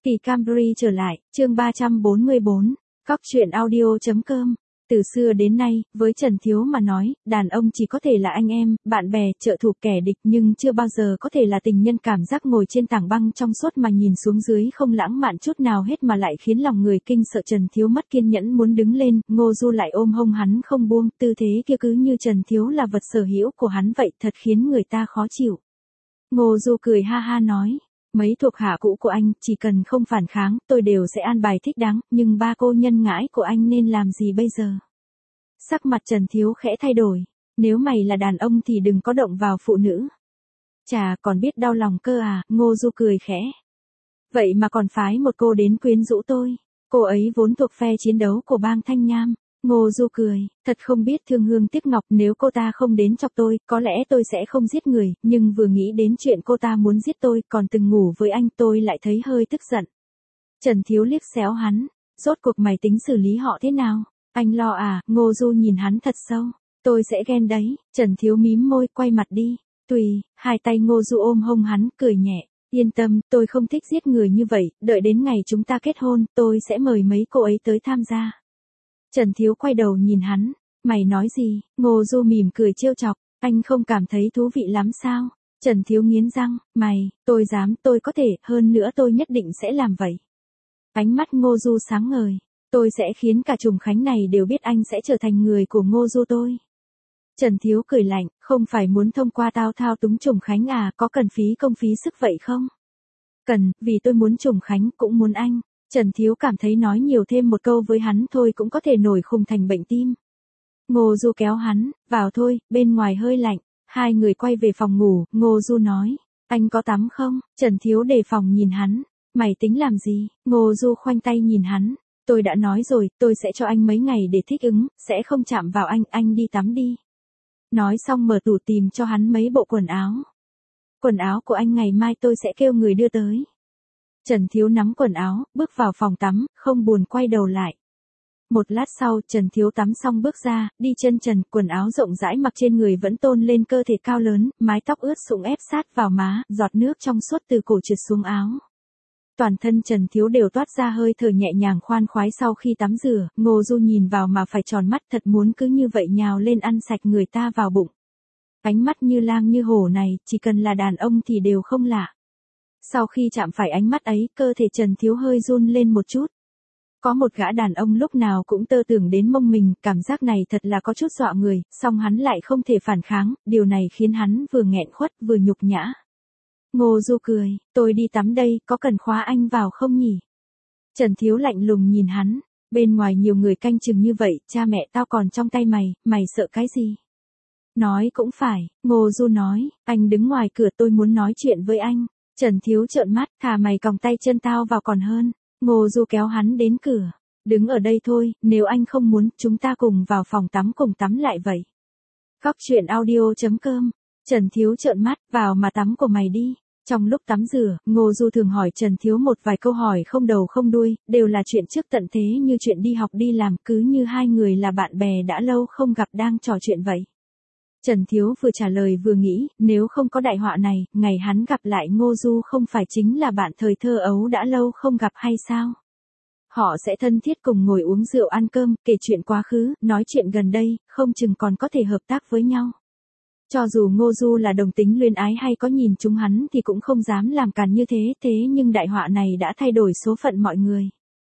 Kỳ Camry trở lại, chương 344, Cóc truyện audio.com. Từ xưa đến nay, với Trần Thiếu mà nói, đàn ông chỉ có thể là anh em, bạn bè, trợ thủ kẻ địch nhưng chưa bao giờ có thể là tình nhân. Cảm giác ngồi trên tảng băng trong suốt mà nhìn xuống dưới không lãng mạn chút nào hết mà lại khiến lòng người kinh sợ. Trần Thiếu mất kiên nhẫn muốn đứng lên, Ngô Du lại ôm hông hắn không buông, tư thế kia cứ như Trần Thiếu là vật sở hữu của hắn vậy, thật khiến người ta khó chịu. Ngô Du cười ha ha nói. Mấy thuộc hạ cũ của anh, chỉ cần không phản kháng, tôi đều sẽ an bài thích đáng, nhưng ba cô nhân ngãi của anh nên làm gì bây giờ? Sắc mặt Trần Thiếu khẽ thay đổi, nếu mày là đàn ông thì đừng có động vào phụ nữ. Chà, còn biết đau lòng cơ à, Ngô Du cười khẽ. Vậy mà còn phái một cô đến quyến rũ tôi, cô ấy vốn thuộc phe chiến đấu của bang Thanh Nham. Ngô Du cười, thật không biết thương hương tiếc ngọc, nếu cô ta không đến chọc tôi, có lẽ tôi sẽ không giết người, nhưng vừa nghĩ đến chuyện cô ta muốn giết tôi, còn từng ngủ với anh, tôi lại thấy hơi tức giận. Trần Thiếu liếc xéo hắn, rốt cuộc mày tính xử lý họ thế nào? Anh lo à? Ngô Du nhìn hắn thật sâu, tôi sẽ ghen đấy. Trần Thiếu mím môi, quay mặt đi. Tùy, hai tay Ngô Du ôm hông hắn, cười nhẹ. Yên tâm, tôi không thích giết người như vậy, đợi đến ngày chúng ta kết hôn, tôi sẽ mời mấy cô ấy tới tham gia. Trần Thiếu quay đầu nhìn hắn, mày nói gì? Ngô Du mỉm cười trêu chọc, anh không cảm thấy thú vị lắm sao? Trần Thiếu nghiến răng, tôi dám, tôi có thể, hơn nữa tôi nhất định sẽ làm vậy. Ánh mắt Ngô Du sáng ngời, tôi sẽ khiến cả Trùng Khánh này đều biết anh sẽ trở thành người của Ngô Du tôi. Trần Thiếu cười lạnh, không phải muốn thông qua tao thao túng Trùng Khánh à, có cần phí công phí sức vậy không? Cần, vì tôi muốn Trùng Khánh cũng muốn anh. Trần Thiếu cảm thấy nói nhiều thêm một câu với hắn thôi cũng có thể nổi khùng thành bệnh tim. Ngô Du kéo hắn, vào thôi, bên ngoài hơi lạnh. Hai người quay về phòng ngủ, Ngô Du nói, anh có tắm không? Trần Thiếu đề phòng nhìn hắn, mày tính làm gì? Ngô Du khoanh tay nhìn hắn, tôi đã nói rồi, tôi sẽ cho anh mấy ngày để thích ứng, sẽ không chạm vào anh đi tắm đi. Nói xong mở tủ tìm cho hắn mấy bộ quần áo. Quần áo của anh ngày mai tôi sẽ kêu người đưa tới. Trần Thiếu nắm quần áo, bước vào phòng tắm, không buồn quay đầu lại. Một lát sau, Trần Thiếu tắm xong bước ra, đi chân trần, quần áo rộng rãi mặc trên người vẫn tôn lên cơ thể cao lớn, mái tóc ướt sũng ép sát vào má, giọt nước trong suốt từ cổ trượt xuống áo. Toàn thân Trần Thiếu đều toát ra hơi thở nhẹ nhàng khoan khoái sau khi tắm rửa. Ngô Du nhìn vào mà phải tròn mắt, thật muốn cứ như vậy nhào lên ăn sạch người ta vào bụng. Ánh mắt như lang như hổ này, chỉ cần là đàn ông thì đều không lạ. Sau khi chạm phải ánh mắt ấy, cơ thể Trần Thiếu hơi run lên một chút. Có một gã đàn ông lúc nào cũng tơ tưởng đến mông mình, cảm giác này thật là có chút dọa người, song hắn lại không thể phản kháng, điều này khiến hắn vừa nghẹn khuất vừa nhục nhã. Ngô Du cười, tôi đi tắm đây, có cần khóa anh vào không nhỉ? Trần Thiếu lạnh lùng nhìn hắn, bên ngoài nhiều người canh chừng như vậy, cha mẹ tao còn trong tay mày sợ cái gì? Nói cũng phải, Ngô Du nói, anh đứng ngoài cửa, tôi muốn nói chuyện với anh. Trần Thiếu trợn mắt, thà mày còng tay chân tao vào còn hơn. Ngô Du kéo hắn đến cửa, đứng ở đây thôi, nếu anh không muốn, chúng ta cùng vào phòng tắm cùng tắm lại vậy. Cóc truyện audio.com. Trần Thiếu trợn mắt, vào mà tắm của mày đi. Trong lúc tắm rửa, Ngô Du thường hỏi Trần Thiếu một vài câu hỏi không đầu không đuôi, đều là chuyện trước tận thế như chuyện đi học đi làm, cứ như hai người là bạn bè đã lâu không gặp đang trò chuyện vậy. Trần Thiếu vừa trả lời vừa nghĩ, nếu không có đại họa này, ngày hắn gặp lại Ngô Du không phải chính là bạn thời thơ ấu đã lâu không gặp hay sao? Họ sẽ thân thiết cùng ngồi uống rượu ăn cơm, kể chuyện quá khứ, nói chuyện gần đây, không chừng còn có thể hợp tác với nhau. Cho dù Ngô Du là đồng tính luyến ái hay có nhìn chúng hắn thì cũng không dám làm càn như thế nhưng đại họa này đã thay đổi số phận mọi người.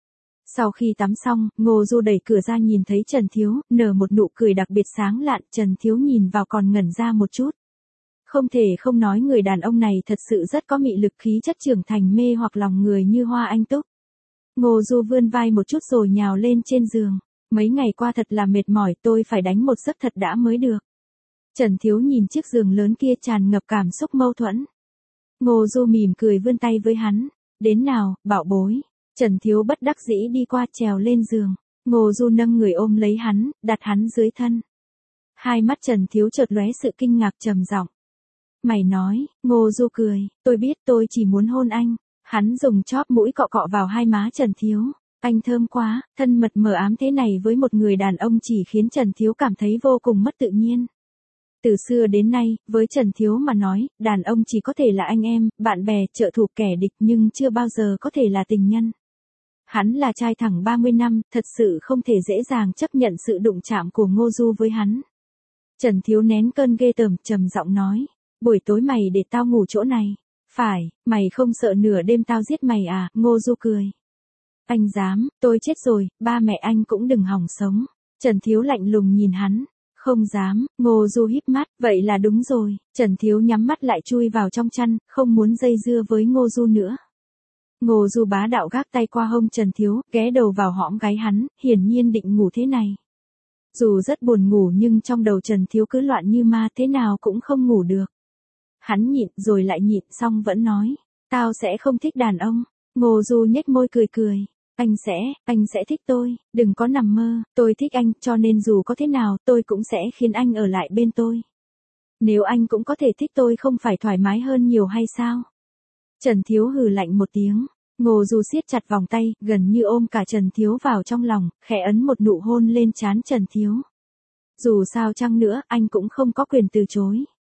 Sau khi tắm xong, Ngô Du đẩy cửa ra nhìn thấy Trần Thiếu, nở một nụ cười đặc biệt sáng lạn, Trần Thiếu nhìn vào còn ngẩn ra một chút. Không thể không nói người đàn ông này thật sự rất có mị lực, khí chất trưởng thành mê hoặc lòng người như hoa anh túc. Ngô Du vươn vai một chút rồi nhào lên trên giường. Mấy ngày qua thật là mệt mỏi, tôi phải đánh một giấc thật đã mới được. Trần Thiếu nhìn chiếc giường lớn kia tràn ngập cảm xúc mâu thuẫn. Ngô Du mỉm cười vươn tay với hắn. Đến nào, bảo bối. Trần Thiếu bất đắc dĩ đi qua trèo lên giường. Ngô Du nâng người ôm lấy hắn, đặt hắn dưới thân. Hai mắt Trần Thiếu chợt lóe sự kinh ngạc trầm giọng. Mày nói, Ngô Du cười, tôi biết tôi chỉ muốn hôn anh. Hắn dùng chóp mũi cọ cọ vào hai má Trần Thiếu. Anh thơm quá, thân mật mờ ám thế này với một người đàn ông chỉ khiến Trần Thiếu cảm thấy vô cùng mất tự nhiên. Từ xưa đến nay, với Trần Thiếu mà nói, đàn ông chỉ có thể là anh em, bạn bè, trợ thủ kẻ địch nhưng chưa bao giờ có thể là tình nhân. Hắn là trai thẳng 30 năm, thật sự không thể dễ dàng chấp nhận sự đụng chạm của Ngô Du với hắn. Trần Thiếu nén cơn ghê tởm, trầm giọng nói, buổi tối mày để tao ngủ chỗ này. Phải, mày không sợ nửa đêm tao giết mày à, Ngô Du cười. Anh dám, tôi chết rồi, ba mẹ anh cũng đừng hòng sống. Trần Thiếu lạnh lùng nhìn hắn. Không dám, Ngô Du híp mắt, vậy là đúng rồi. Trần Thiếu nhắm mắt lại chui vào trong chăn, không muốn dây dưa với Ngô Du nữa. Ngô Du bá đạo gác tay qua hông Trần Thiếu, ghé đầu vào hõm gáy hắn, hiển nhiên định ngủ thế này. Dù rất buồn ngủ nhưng trong đầu Trần Thiếu cứ loạn như ma, thế nào cũng không ngủ được. Hắn nhịn rồi lại nhịn, xong vẫn nói, tao sẽ không thích đàn ông. Ngô Du nhếch môi cười cười. Anh sẽ thích tôi, đừng có nằm mơ, tôi thích anh, cho nên dù có thế nào, tôi cũng sẽ khiến anh ở lại bên tôi. Nếu anh cũng có thể thích tôi không phải thoải mái hơn nhiều hay sao? Trần Thiếu hừ lạnh một tiếng, Ngô Du siết chặt vòng tay, gần như ôm cả Trần Thiếu vào trong lòng, khẽ ấn một nụ hôn lên trán Trần Thiếu. Dù sao chăng nữa, anh cũng không có quyền từ chối.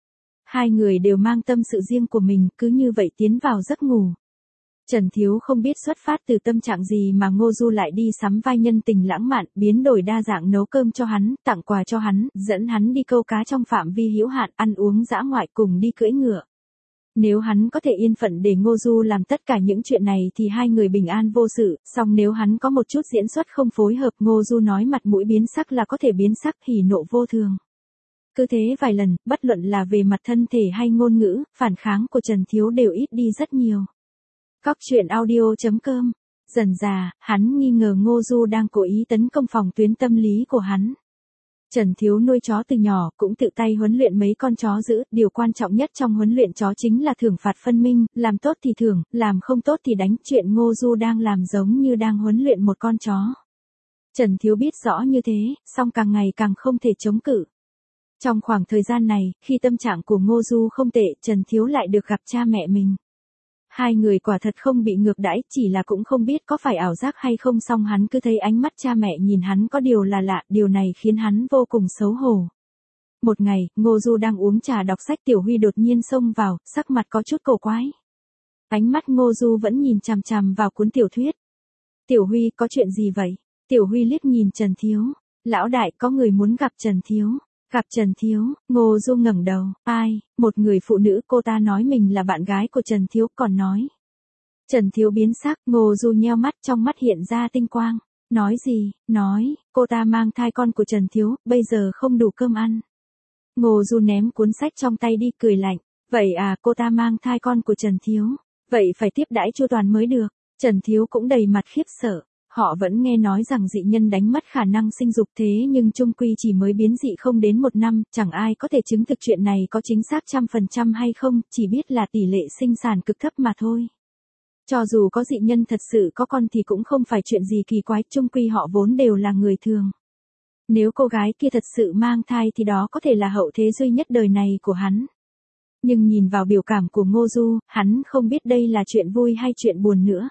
Hai người đều mang tâm sự riêng của mình, cứ như vậy tiến vào giấc ngủ. Trần Thiếu không biết xuất phát từ tâm trạng gì mà Ngô Du lại đi sắm vai nhân tình lãng mạn, biến đổi đa dạng nấu cơm cho hắn, tặng quà cho hắn, dẫn hắn đi câu cá trong phạm vi hữu hạn, ăn uống dã ngoại cùng đi cưỡi ngựa. Nếu hắn có thể yên phận để Ngô Du làm tất cả những chuyện này thì hai người bình an vô sự, song nếu hắn có một chút diễn xuất không phối hợp, Ngô Du nói mặt mũi biến sắc là có thể biến sắc, hỉ nộ vô thường. Cứ thế vài lần, bất luận là về mặt thân thể hay ngôn ngữ, phản kháng của Trần Thiếu đều ít đi rất nhiều. Cóc truyện audio.com. Dần dà, hắn nghi ngờ Ngô Du đang cố ý tấn công phòng tuyến tâm lý của hắn. Trần Thiếu nuôi chó từ nhỏ, cũng tự tay huấn luyện mấy con chó dữ, điều quan trọng nhất trong huấn luyện chó chính là thưởng phạt phân minh, làm tốt thì thưởng, làm không tốt thì đánh, chuyện Ngô Du đang làm giống như đang huấn luyện một con chó. Trần Thiếu biết rõ như thế, song càng ngày càng không thể chống cự. Trong khoảng thời gian này, khi tâm trạng của Ngô Du không tệ, Trần Thiếu lại được gặp cha mẹ mình. Hai người quả thật không bị ngược đãi, chỉ là cũng không biết có phải ảo giác hay không, song hắn cứ thấy ánh mắt cha mẹ nhìn hắn có điều là lạ, điều này khiến hắn vô cùng xấu hổ. Một ngày, Ngô Du đang uống trà đọc sách, Tiểu Huy đột nhiên xông vào, sắc mặt có chút cổ quái. Ánh mắt Ngô Du vẫn nhìn chằm chằm vào cuốn tiểu thuyết. Tiểu Huy, có chuyện gì vậy? Tiểu Huy liếc nhìn Trần Thiếu. Lão đại, có người muốn gặp Trần Thiếu. Gặp Trần Thiếu, Ngô Du ngẩng đầu, ai, một người phụ nữ, cô ta nói mình là bạn gái của Trần Thiếu, còn nói. Trần Thiếu biến sắc, Ngô Du nheo mắt, trong mắt hiện ra tinh quang. Nói gì, nói, cô ta mang thai con của Trần Thiếu, bây giờ không đủ cơm ăn. Ngô Du ném cuốn sách trong tay đi, cười lạnh, vậy à, cô ta mang thai con của Trần Thiếu, vậy phải tiếp đãi chu toàn mới được. Trần Thiếu cũng đầy mặt khiếp sợ. Họ vẫn nghe nói rằng dị nhân đánh mất khả năng sinh dục, thế nhưng chung quy chỉ mới biến dị không đến 1 năm, chẳng ai có thể chứng thực chuyện này có chính xác 100% hay không, chỉ biết là tỷ lệ sinh sản cực thấp mà thôi. Cho dù có dị nhân thật sự có con thì cũng không phải chuyện gì kỳ quái, chung quy họ vốn đều là người thường. Nếu cô gái kia thật sự mang thai thì đó có thể là hậu thế duy nhất đời này của hắn. Nhưng nhìn vào biểu cảm của Ngô Du, hắn không biết đây là chuyện vui hay chuyện buồn nữa.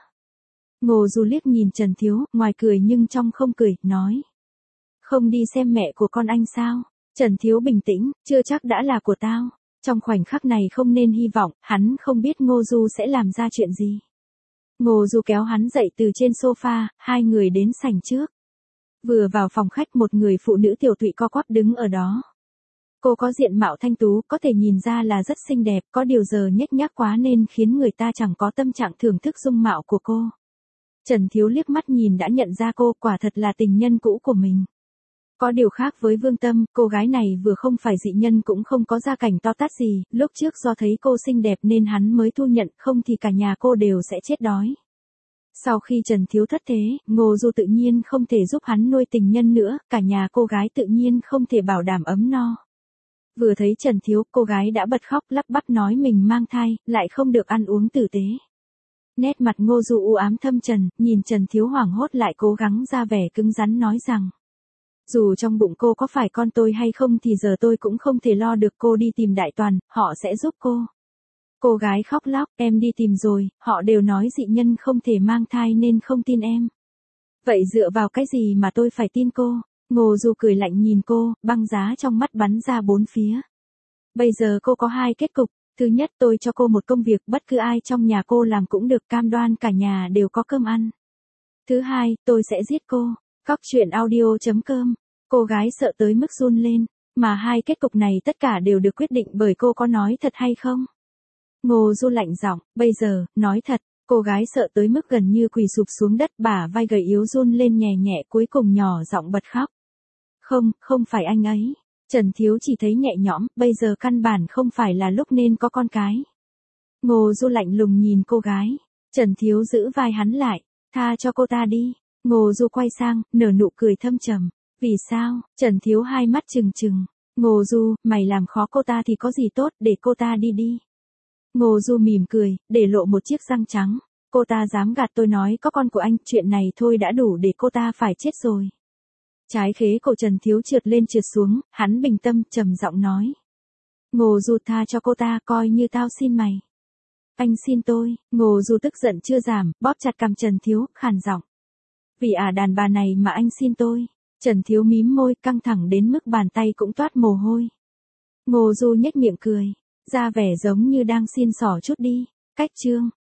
Ngô Du liếc nhìn Trần Thiếu, ngoài cười nhưng trong không cười, nói. Không đi xem mẹ của con anh sao? Trần Thiếu bình tĩnh, chưa chắc đã là của tao. Trong khoảnh khắc này không nên hy vọng, hắn không biết Ngô Du sẽ làm ra chuyện gì. Ngô Du kéo hắn dậy từ trên sofa, hai người đến sảnh trước. Vừa vào phòng khách, một người phụ nữ tiểu tụy co quắp đứng ở đó. Cô có diện mạo thanh tú, có thể nhìn ra là rất xinh đẹp, có điều giờ nhếch nhác quá nên khiến người ta chẳng có tâm trạng thưởng thức dung mạo của cô. Trần Thiếu liếc mắt nhìn đã nhận ra cô, quả thật là tình nhân cũ của mình. Có điều khác với Vương Tâm, cô gái này vừa không phải dị nhân cũng không có gia cảnh to tát gì, lúc trước do thấy cô xinh đẹp nên hắn mới thu nhận, không thì cả nhà cô đều sẽ chết đói. Sau khi Trần Thiếu thất thế, Ngô Du tự nhiên không thể giúp hắn nuôi tình nhân nữa, cả nhà cô gái tự nhiên không thể bảo đảm ấm no. Vừa thấy Trần Thiếu, cô gái đã bật khóc lắp bắp nói mình mang thai, lại không được ăn uống tử tế. Nét mặt Ngô Du u ám thâm trầm, nhìn Trần Thiếu hoảng hốt lại cố gắng ra vẻ cứng rắn nói rằng. Dù trong bụng cô có phải con tôi hay không thì giờ tôi cũng không thể lo được, cô đi tìm Đại Toàn, họ sẽ giúp cô. Cô gái khóc lóc, em đi tìm rồi, họ đều nói dị nhân không thể mang thai nên không tin em. Vậy dựa vào cái gì mà tôi phải tin cô? Ngô Du cười lạnh nhìn cô, băng giá trong mắt bắn ra bốn phía. Bây giờ cô có hai kết cục. Thứ nhất, tôi cho cô một công việc bất cứ ai trong nhà cô làm cũng được, cam đoan cả nhà đều có cơm ăn. Thứ hai, tôi sẽ giết cô. Cóc truyện audio.com. Cô gái sợ tới mức run lên. Mà hai kết cục này tất cả đều được quyết định bởi cô có nói thật hay không. Ngô Du lạnh giọng, bây giờ, nói thật. Cô gái sợ tới mức gần như quỳ sụp xuống đất, bả vai gầy yếu run lên nhẹ nhẹ, cuối cùng nhỏ giọng bật khóc. Không, không phải anh ấy. Trần Thiếu chỉ thấy nhẹ nhõm, bây giờ căn bản không phải là lúc nên có con cái. Ngô Du lạnh lùng nhìn cô gái. Trần Thiếu giữ vai hắn lại, tha cho cô ta đi. Ngô Du quay sang, nở nụ cười thâm trầm. Vì sao? Trần Thiếu hai mắt trừng trừng. Ngô Du, mày làm khó cô ta thì có gì tốt, để cô ta đi đi. Ngô Du mỉm cười, để lộ một chiếc răng trắng. Cô ta dám gạt tôi nói có con của anh, chuyện này thôi đã đủ để cô ta phải chết rồi. Trái khế cổ Trần Thiếu trượt lên trượt xuống, hắn bình tâm, trầm giọng nói. Ngô Du, tha cho cô ta, coi như tao xin mày. Anh xin tôi. Ngô Du tức giận chưa giảm, bóp chặt cằm Trần Thiếu, khàn giọng. Vì đàn bà này mà anh xin tôi. Trần Thiếu mím môi, căng thẳng đến mức bàn tay cũng toát mồ hôi. Ngô Du nhếch miệng cười, ra vẻ giống như đang xin xỏ chút đi. Cách chương